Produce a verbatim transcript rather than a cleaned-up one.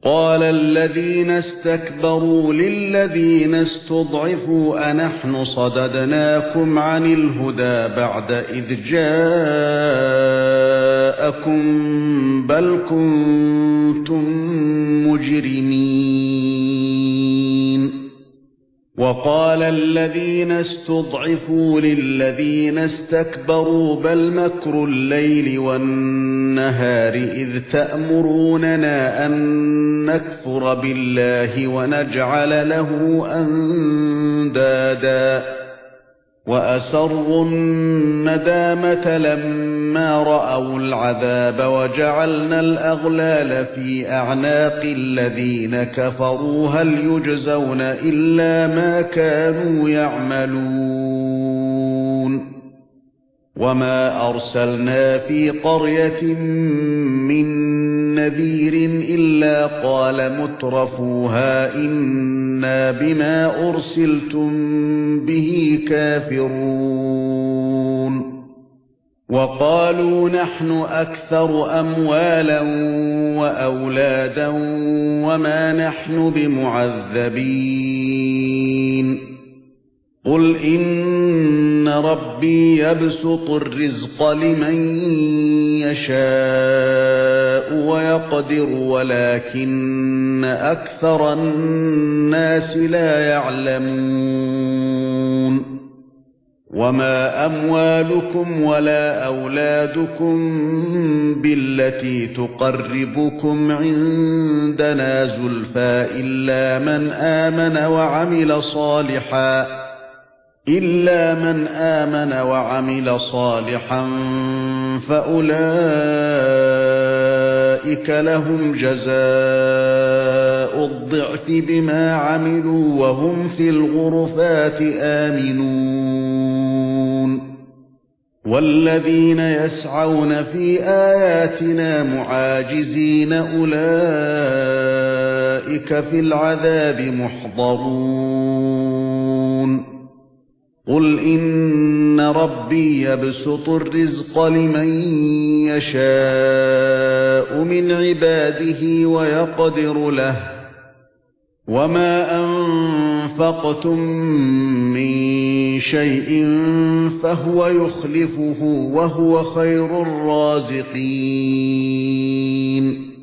قَالَ الَّذِينَ اسْتَكْبَرُوا لِلَّذِينَ اسْتُضْعِفُوا أَنَحْنُ صَدَدْنَاكُمْ عَنِ الْهُدَى بَعْدَ إِذْ جَاءَكُمْ بَلْ كُنْتُمْ مُجْرِمِينَ وَقَالَ الَّذِينَ اسْتُضْعِفُوا لِلَّذِينَ اسْتَكْبَرُوا بَلْ مَكْرُ اللَّيْلِ وَالنَّهَارِ إِذْ تَأْمُرُونَنَا أَن نَّكْفُرَ بِاللَّهِ وَنَجْعَلَ لَهُ أَندَادًا وَأَسَرُّوا النَّدَامَةَ لَمَّا رَأَوُا الْعَذَابَ وَجَعَلْنَا الْأَغْلَالَ فِي أَعْنَاقِ الَّذِينَ كَفَرُوا هَلْ يُجْزَوْنَ إِلَّا مَا كَانُوا يَعْمَلُونَ وَمَا أَرْسَلْنَا فِي قَرْيَةٍ مِّن نَّذِيرٍ إِلَّا قَالَ مُتْرَفُوهَا إِنَّا بِمَا أُرْسِلْتُم بِهِ كَافِرُونَ وَقَالُوا نَحْنُ أَكْثَرُ أَمْوَالًا وَأَوْلَادًا وَمَا نَحْنُ بِمُعَذَّبِينَ قُلْ إِنَّ رَبِّي يَبْسُطُ الرِّزْقَ لِمَن يَشَاءُ وَيَقْدِرُ وَلَكِنَّ أَكْثَرَ النَّاسِ لَا يَعْلَمُونَ وَمَا أَمْوَالُكُمْ وَلَا أَوْلَادُكُمْ بِالَّتِي تُقَرِّبُكُمْ عِندَنَا زُلْفَىٰ إِلَّا مَنْ آمَنَ وَعَمِلَ صَالِحًا إِلَّا مَنْ آمَنَ وَعَمِلَ صَالِحًا فَأُولَئِكَ لَهُمْ جَزَاءُ الضِّعْفِ بِمَا عَمِلُوا وَهُمْ فِي الْغُرُفَاتِ آمِنُونَ وَالَّذِينَ يَسْعَوْنَ فِي آيَاتِنَا مُعَاجِزِينَ أُولَئِكَ فِي الْعَذَابِ مُحْضَرُونَ قُلْ إِنَّ رَبِّي يَبْسُطُ الرِّزْقَ لِمَن يَشَاءُ مِنْ عِبَادِهِ وَيَقْدِرُ لَهُ وَمَا أَنفَقْتُم مِّن شَيْءٍ فَهُوَ يُخْلِفُهُ وَهُوَ خَيْرُ الرَّازِقِينَ